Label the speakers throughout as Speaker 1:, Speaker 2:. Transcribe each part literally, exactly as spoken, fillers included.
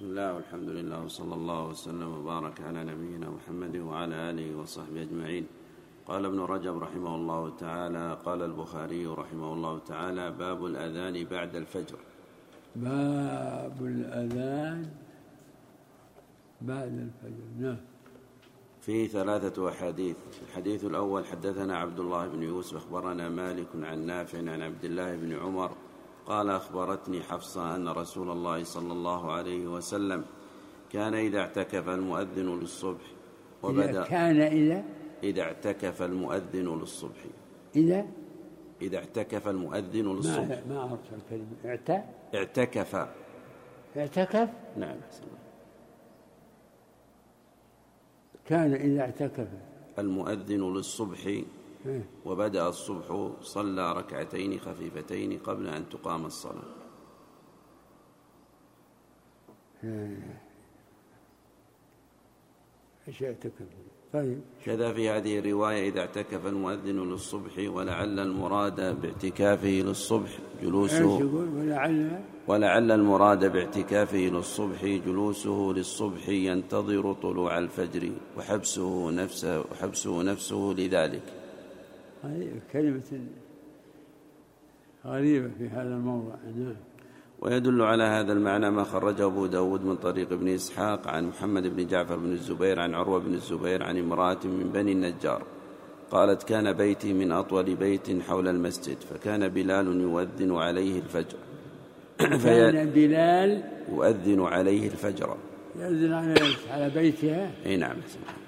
Speaker 1: بسم الله والحمد لله وصلى الله وسلم وبارك على نبينا محمد وعلى آله وصحبه أجمعين. قال ابن رجب رحمه الله تعالى: قال البخاري رحمه الله تعالى: باب الأذان بعد الفجر.
Speaker 2: باب الأذان بعد الفجر. نعم.
Speaker 1: فيه ثلاثة أحاديث. الحديث الأول: حدثنا عبد الله بن يوسف أخبرنا مالك عن نافع عن عبد الله بن عمر قال: أخبرتني حفصة أن رسول الله صلى الله عليه وسلم كان إذا اعتكف المؤذن للصبح وبدأ
Speaker 2: كان إذا
Speaker 1: إذا اعتكف المؤذن للصبح
Speaker 2: إذا
Speaker 1: إذا اعتكف المؤذن للصبح
Speaker 2: ما ما أعرف الكلمة. اعت
Speaker 1: اعتكف
Speaker 2: اعتكف
Speaker 1: نعم.
Speaker 2: كان إذا اعتكف
Speaker 1: المؤذن للصبح وبدأ الصبح صلى ركعتين خفيفتين قبل أن تقام الصلاة.
Speaker 2: ايش اعتكف؟ طيب.
Speaker 1: كذا في هذه الرواية: إذا اعتكف المؤذن للصبح، ولعل المراد باعتكافه للصبح جلوسه
Speaker 2: ولعل
Speaker 1: ولعل المراد باعتكافه للصبح جلوسه للصبح ينتظر طلوع الفجر وحبسه نفسه وحبسه نفسه لذلك.
Speaker 2: هذه كلمة غريبة في هذا الموضع. نعم.
Speaker 1: ويدل على هذا المعنى ما خرجه أبو داود من طريق ابن إسحاق عن محمد بن جعفر بن الزبير عن عروة بن الزبير عن امرأة من بني النجار قالت: كان بيتي من أطول بيت حول المسجد، فكان بلال يؤذن عليه الفجر
Speaker 2: كان بلال
Speaker 1: يؤذن عليه الفجر
Speaker 2: يؤذن على بيتها.
Speaker 1: اي نعم.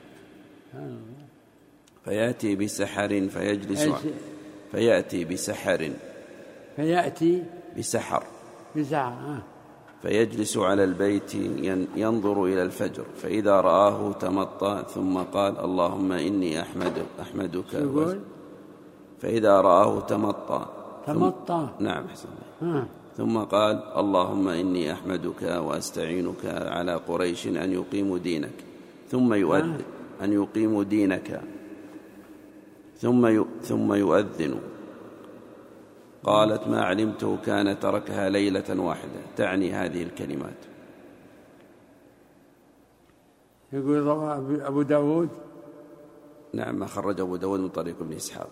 Speaker 1: فيأتي بسحر فيجلس فيأتي بسحر
Speaker 2: فيأتي
Speaker 1: بسحر
Speaker 2: بسحر
Speaker 1: فيجلس على البيت ينظر إلى الفجر، فإذا رآه تمطى ثم قال: اللهم إني أحمد أحمدك. فإذا رآه تمطى
Speaker 2: تمطى
Speaker 1: نعم حسن. ثم قال: اللهم إني أحمدك وأستعينك على قريش أن يقيموا دينك ثم يؤذن أن يقيموا دينك ثم ثم يؤذن. قالت: ما علمته كان تركها ليلة واحدة، تعني هذه الكلمات.
Speaker 2: يقول أبو داود
Speaker 1: نعم، ما خرج أبو داود من طريق ابن إسحاق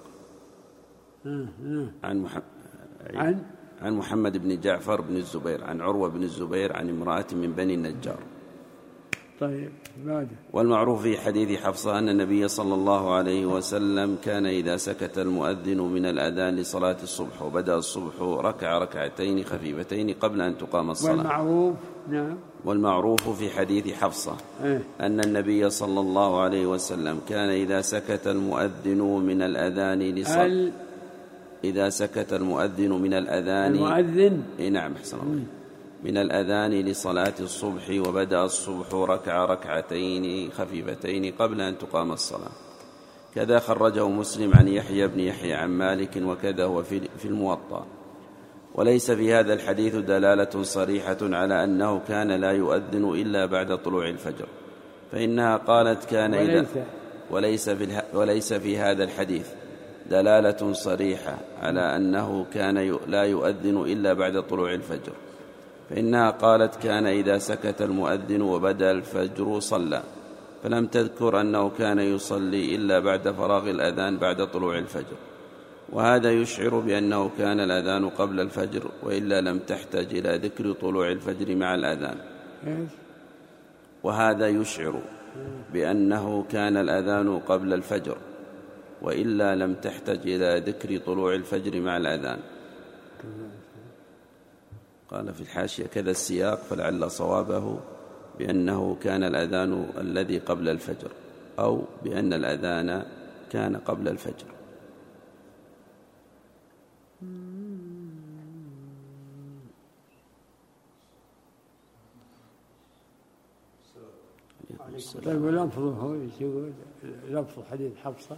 Speaker 1: عن محمد
Speaker 2: عن
Speaker 1: عن محمد بن جعفر بن الزبير عن عروة بن الزبير عن امرأة من بني النجار.
Speaker 2: طيب. بعد.
Speaker 1: والمعروف في حديث حفصة أن النبي صلى الله عليه وسلم كان إذا سكت المؤذن من الأذان لصلاة الصبح وبدأ الصبح ركع ركعتين خفيفتين قبل أن تقام الصلاة.
Speaker 2: والمعروف نعم.
Speaker 1: والمعروف في حديث حفصة أن النبي صلى الله عليه وسلم كان إذا سكت المؤذن من الأذان لصلاة إذا سكت المؤذن من الأذان
Speaker 2: المؤذن
Speaker 1: إيه نعم أحسن الله من الأذان لصلاة الصبح وبدأ الصبح ركع ركعتين خفيفتين قبل أن تقام الصلاة. كذا خرجه مسلم عن يحيى بن يحيى عن مالك، وكذا هو في الموطأ. وليس في هذا الحديث دلالة صريحة على أنه كان لا يؤذن إلا بعد طلوع الفجر، فإنها قالت كان إذا وليس في, وليس في هذا الحديث دلالة صريحة على أنه كان لا يؤذن إلا بعد طلوع الفجر، فإنها قالت كان إذا سكت المؤذن وبدأ الفجر صلى، فلم تذكر أنه كان يصلي إلا بعد فراغ الأذان بعد طلوع الفجر. وهذا يشعر بأنه كان الأذان قبل الفجر، وإلا لم تحتاج إلى ذكر طلوع الفجر مع الأذان. وهذا يشعر بأنه كان الأذان قبل الفجر، وإلا لم تحتاج إلى ذكر طلوع الفجر مع الأذان. قال في الحاشية: كذا السياق، فلعل صوابه بأنه كان الأذان الذي قبل الفجر، أو بأن الأذان كان قبل الفجر.
Speaker 2: طيب. ولفظه يقول لفظ حديث حفصة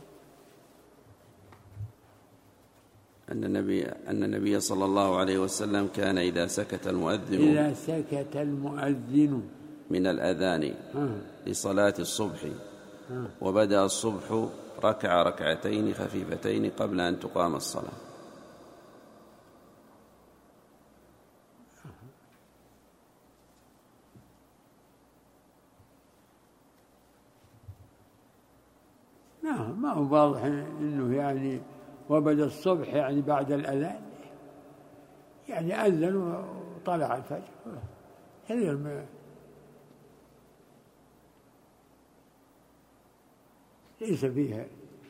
Speaker 1: أن النبي أن النبي صلى الله عليه وسلم كان إذا سكت المؤذن
Speaker 2: إذا سكت المؤذن
Speaker 1: من الأذان لصلاة الصبح وبدأ الصبح ركع ركعتين خفيفتين قبل أن تقام الصلاة.
Speaker 2: نعم، ما هو واضح إنه يعني وبد الصبح يعني بعد الأذان، يعني أذن وطلع الفجر، هذا ليس فيها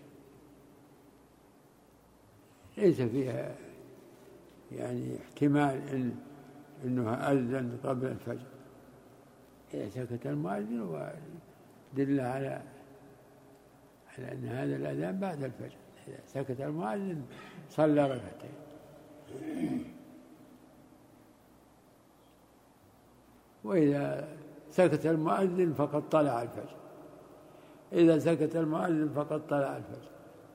Speaker 2: ليس فيها يعني احتمال إن إنه أذن قبل الفجر. إذا سكت المؤذن ودل على على أن هذا الأذان بعد الفجر. إذا سكت المؤذن صلى ركعتين. وإذا سكت المؤذن فقد طلع الفجر. إذا سكت المؤذن فقد طلع الفجر.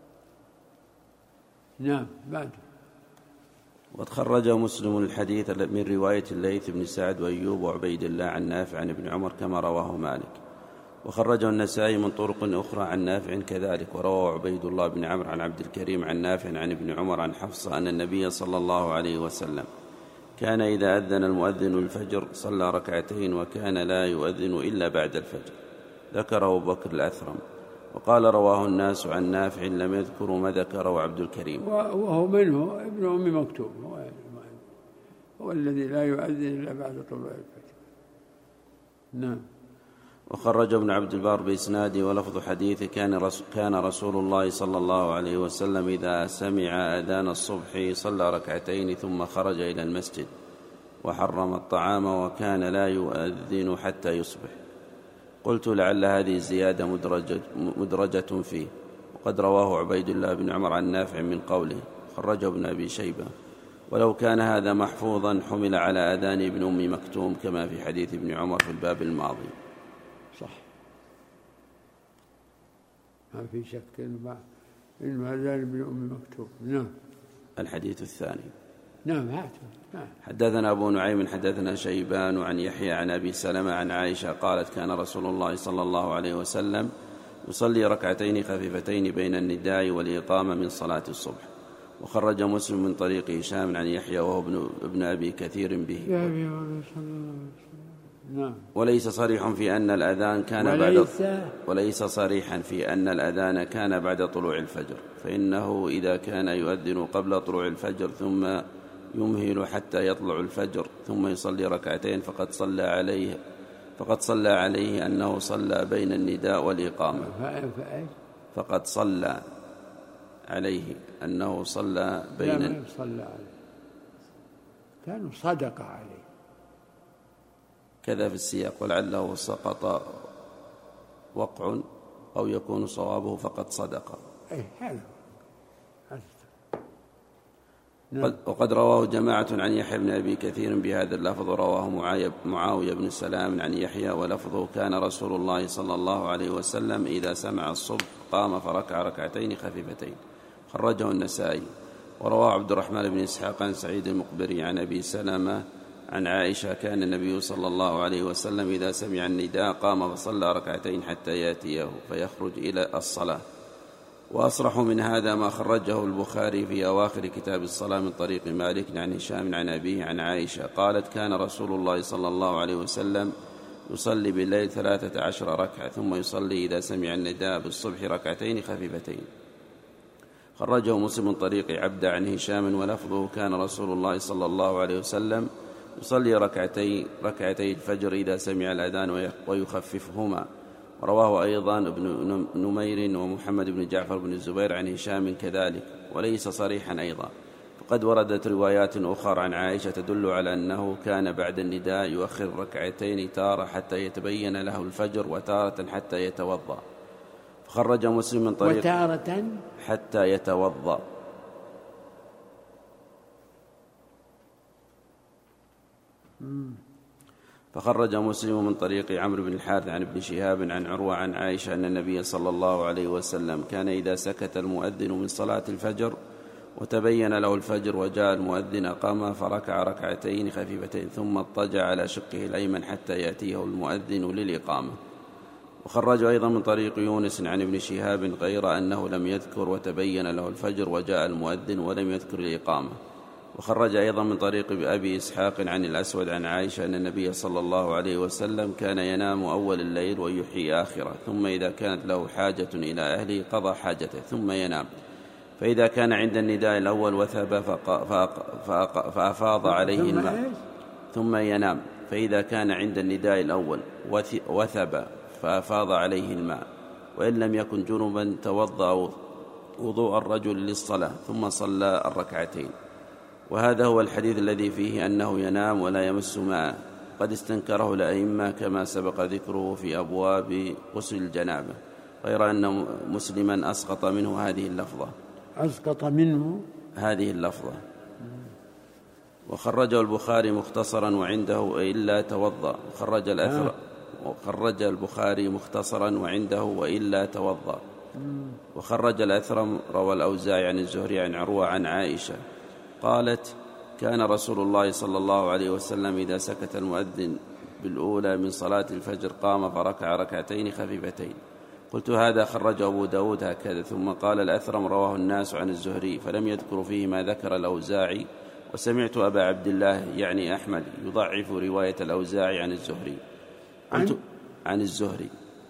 Speaker 2: نعم. بعد.
Speaker 1: وقد خرج مسلم الحديث من رواية الليث بن سعد وأيوب وعبيد الله عن نافع عن ابن عمر كما رواه مالك، وخرجه النسائي من طرق أخرى عن نافع كذلك، وروى عبيد الله بن عمرو عن عبد الكريم عن نافع عن ابن عمر عن حفصة أن النبي صلى الله عليه وسلم كان إذا أذن المؤذن الفجر صلى ركعتين وكان لا يؤذن إلا بعد الفجر. ذكره أبو بكر الأثرم، وقال رواه الناس عن نافع لم يذكروا ما ذكره عبد الكريم،
Speaker 2: وهو منه ابن أم مكتوم، هو, هو الذي لا يؤذن إلا بعد طلوع الفجر. نعم.
Speaker 1: وخرج ابن عبد البر بإسناده ولفظ حديث كان رسول, كان رسول الله صلى الله عليه وسلم إذا سمع أذان الصبح صلى ركعتين ثم خرج إلى المسجد وحرم الطعام وكان لا يؤذن حتى يصبح. قلت لعل هذه الزيادة مدرجة, مدرجة فيه، وقد رواه عبيد الله بن عمر عن نافع من قوله. خرجه ابن أبي شيبة، ولو كان هذا محفوظا حمل على أذان ابن أم مكتوم كما في حديث ابن عمر في الباب الماضي.
Speaker 2: صح، ما في شك إنه أذان ابن أم مكتوم. نعم.
Speaker 1: الحديث الثاني.
Speaker 2: نعم. هاتوا. نعم.
Speaker 1: حدثنا أبو نعيم حدثنا شيبان عن يحيى عن أبي سلمة عن عائشة قالت كان رسول الله صلى الله عليه وسلم يصلي ركعتين خفيفتين بين النداء والإقامة من صلاة الصبح. وخرج مسلم من طريق هشام عن يحيى وهو ابن, ابن أبي كثير به.
Speaker 2: نعم.
Speaker 1: وليس صريح في أن الأذان كان
Speaker 2: وليس
Speaker 1: بعد وليس صريحا في أن الأذان كان بعد طلوع الفجر، فإنه إذا كان يؤذن قبل طلوع الفجر ثم يمهل حتى يطلع الفجر ثم يصلي ركعتين فقد صلى عليه فقد صلى عليه أنه صلى بين النداء والإقامة. فقد صلى عليه أنه صلى بين
Speaker 2: لا ما صلى عليه، كانوا صدق عليه
Speaker 1: كذا في السياق، ولعله سقط وقع أو يكون صوابه فقد صدق.
Speaker 2: أي هذا.
Speaker 1: وقد رواه جماعة عن يحيى بن أبي كثير بهذا اللفظ، رواه معاوية بن سلام عن يحيى ولفظه كان رسول الله صلى الله عليه وسلم إذا سمع الصبح قام فركع ركعتين خفيفتين. خرجه النسائي. ورواه عبد الرحمن بن إسحاق عن سعيد المقبري عن أبي سلمة عن عائشة كان النبي صلى الله عليه وسلم إذا سمع النداء قام فصلى ركعتين حتى يأتيه فيخرج إلى الصلاة. وأصرح من هذا ما خرجه البخاري في أواخر كتاب الصلاة من طريق مالك عن هشام عن أبيه عن عائشة قالت كان رسول الله صلى الله عليه وسلم يصلي بالليل ثلاثة عشر ركعة ثم يصلي إذا سمع النداء بالصبح ركعتين خفيفتين. خرجه مسلم من طريق عبد عن هشام ولفظه كان رسول الله صلى الله عليه وسلم يصلي ركعتي ركعتي الفجر إذا سمع الأذان ويخففهما. ورواه أيضا ابن نمير ومحمد بن جعفر بن الزبير عن هشام كذلك، وليس صريحا أيضا، فقد وردت روايات أخرى عن عائشة تدل على أنه كان بعد النداء يؤخر ركعتين تارة حتى يتبين له الفجر وتارة حتى يتوضأ. فخرج مسلم من طريق
Speaker 2: وتارة
Speaker 1: حتى يتوضأ. فخرج مسلم من طريق عمرو بن الحارث عن ابن شهاب عن عروة عن عائشة أن النبي صلى الله عليه وسلم كان إذا سكت المؤذن من صلاة الفجر وتبين له الفجر وجاء المؤذن قام فركع ركعتين خفيفتين ثم اضطجع على شقه الأيمن حتى يأتيه المؤذن للإقامة. وخرج أيضا من طريق يونس عن ابن شهاب غير أنه لم يذكر وتبين له الفجر وجاء المؤذن ولم يذكر الإقامة. وخرج أيضا من طريق أبي إسحاق عن الأسود عن عائشة أن النبي صلى الله عليه وسلم كان ينام أول الليل ويحيي آخره، ثم إذا كانت له حاجة إلى أهله قضى حاجته ثم ينام، فإذا كان عند النداء الأول وثب فأفاض عليه الماء ثم ينام، فإذا كان عند النداء الأول وثب فأفاض عليه الماء، وإن لم يكن جنبا توضأ وضوء الرجل للصلاة ثم صلى الركعتين. وهذا هو الحديث الذي فيه أنه ينام ولا يمس ماء، قد استنكره الأئمة كما سبق ذكره في أبواب غسل الجنابة، غير أن مسلما أسقط منه هذه اللفظة
Speaker 2: أسقط منه
Speaker 1: هذه اللفظة وخرجه البخاري مختصرا وعنده إلا توضأ، وخرج الأثر وخرج البخاري مختصرا وعنده وإلا توضأ، وخرج الأثرم روى الأوزاعي عن الزهري عن عروة عن عائشة قالت: كان رسول الله صلى الله عليه وسلم إذا سكت المؤذن بالأولى من صلاة الفجر قام فركع ركعتين خفيفتين. قلت: هذا خرج أبو داود هكذا. ثم قال الأثرم: رواه الناس عن الزهري فلم يذكر فيه ما ذكر الأوزاعي، وسمعت أبا عبد الله يعني أحمد يضعف رواية الأوزاعي عن الزهري. قلت: عن الزهري.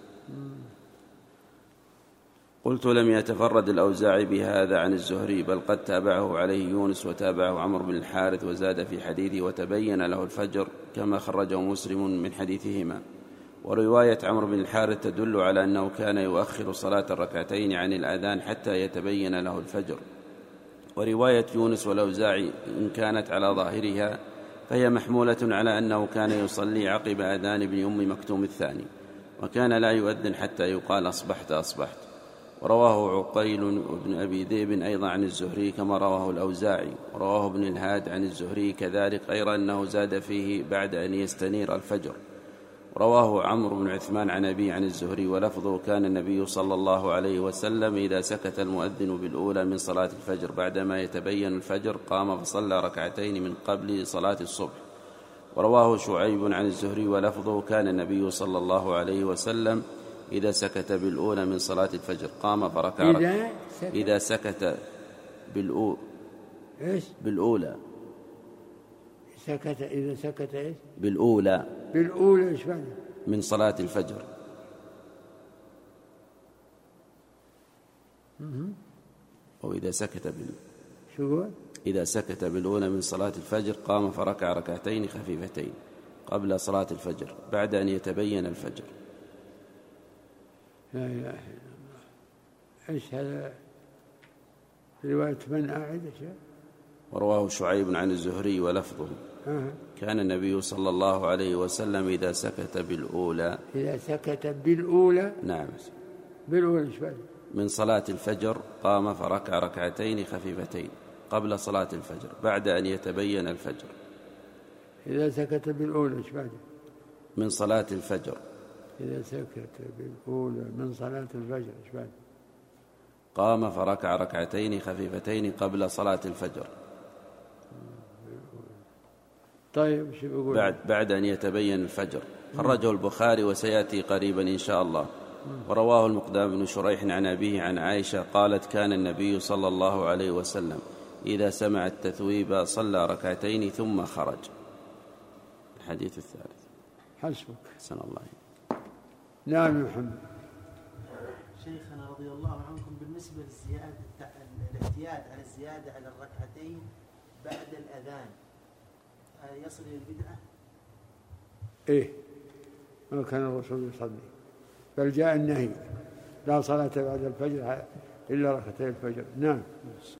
Speaker 1: قلت: لم يتفرد الأوزاعي بهذا عن الزهري، بل قد تابعه عليه يونس وتابعه عمرو بن الحارث وزاد في حديثه وتبين له الفجر كما خرجه مسلم من حديثهما. ورواية عمرو بن الحارث تدل على أنه كان يؤخر صلاة الركعتين عن الأذان حتى يتبين له الفجر. ورواية يونس والأوزاعي إن كانت على ظاهرها فهي محمولة على أنه كان يصلي عقب أذان ابن أم مكتوم الثاني، وكان لا يؤذن حتى يقال أصبحت أصبحت. ورواه عقيل وابن أبي ذئب أيضا عن الزهري كما رواه الأوزاعي، ورواه ابن الهاد عن الزهري كذلك، غير أنه زاد فيه بعد أن يستنير الفجر. رواه عمرو بن عثمان عن أبي عن الزهري ولفظه: كان النبي صلى الله عليه وسلم إذا سكت المؤذن بالأولى من صلاة الفجر بعدما يتبين الفجر قام فصلى ركعتين من قبل صلاة الصبح. ورواه شعيب عن الزهري ولفظه: كان النبي صلى الله عليه وسلم إذا سكت بالأولى من صلاة الفجر قام فركع
Speaker 2: إذا سكت,
Speaker 1: إذا سكت بالأو...
Speaker 2: إيش؟
Speaker 1: بالأولى
Speaker 2: سكت إذا سكت إيش؟
Speaker 1: بالأولى
Speaker 2: بالأولى إيش معنى؟
Speaker 1: من صلاة الفجر. أو إذا سكت بال
Speaker 2: شو
Speaker 1: إذا سكت بالأولى من صلاة الفجر قام فركع ركعتين خفيفتين قبل صلاة الفجر بعد أن يتبين الفجر.
Speaker 2: لا إله إلا الله. إيش هذا؟ رواية من أعد؟
Speaker 1: ورواه شعيب عن الزهري ولفظه:
Speaker 2: آه.
Speaker 1: كان النبي صلى الله عليه وسلم إذا سكت بالأولى
Speaker 2: إذا سكت بالأولى
Speaker 1: نعم
Speaker 2: بالأولى شوي
Speaker 1: من صلاة الفجر قام فركع ركعتين خفيفتين قبل صلاة الفجر بعد أن يتبين الفجر.
Speaker 2: إذا سكت بالأولى شوي
Speaker 1: من صلاة الفجر
Speaker 2: إذا سكت بالأولى من صلاة الفجر شوي
Speaker 1: قام فركع ركعتين خفيفتين قبل صلاة الفجر.
Speaker 2: طيب شو بقول؟
Speaker 1: بعد بعد أن يتبين الفجر. خرجه البخاري وسيأتي قريبا إن شاء الله. ورواه المقدام بن شريح عن أبيه عن عائشة قالت: كان النبي صلى الله عليه وسلم إذا سمع التثويب صلى ركعتين ثم خرج. الحديث الثالث.
Speaker 2: حسبك.
Speaker 1: حسن الله.
Speaker 2: نعم يا محمد.
Speaker 3: شيخنا رضي الله عنكم، بالنسبة للزيادة الاعتياد على الزيادة على الركعتين بعد الأذان يصل إلى البدعة؟
Speaker 2: إيه، ما كان الرسول يصلي، بل جاء النهي: لا صلاة بعد الفجر إلا ركعتي الفجر. نعم.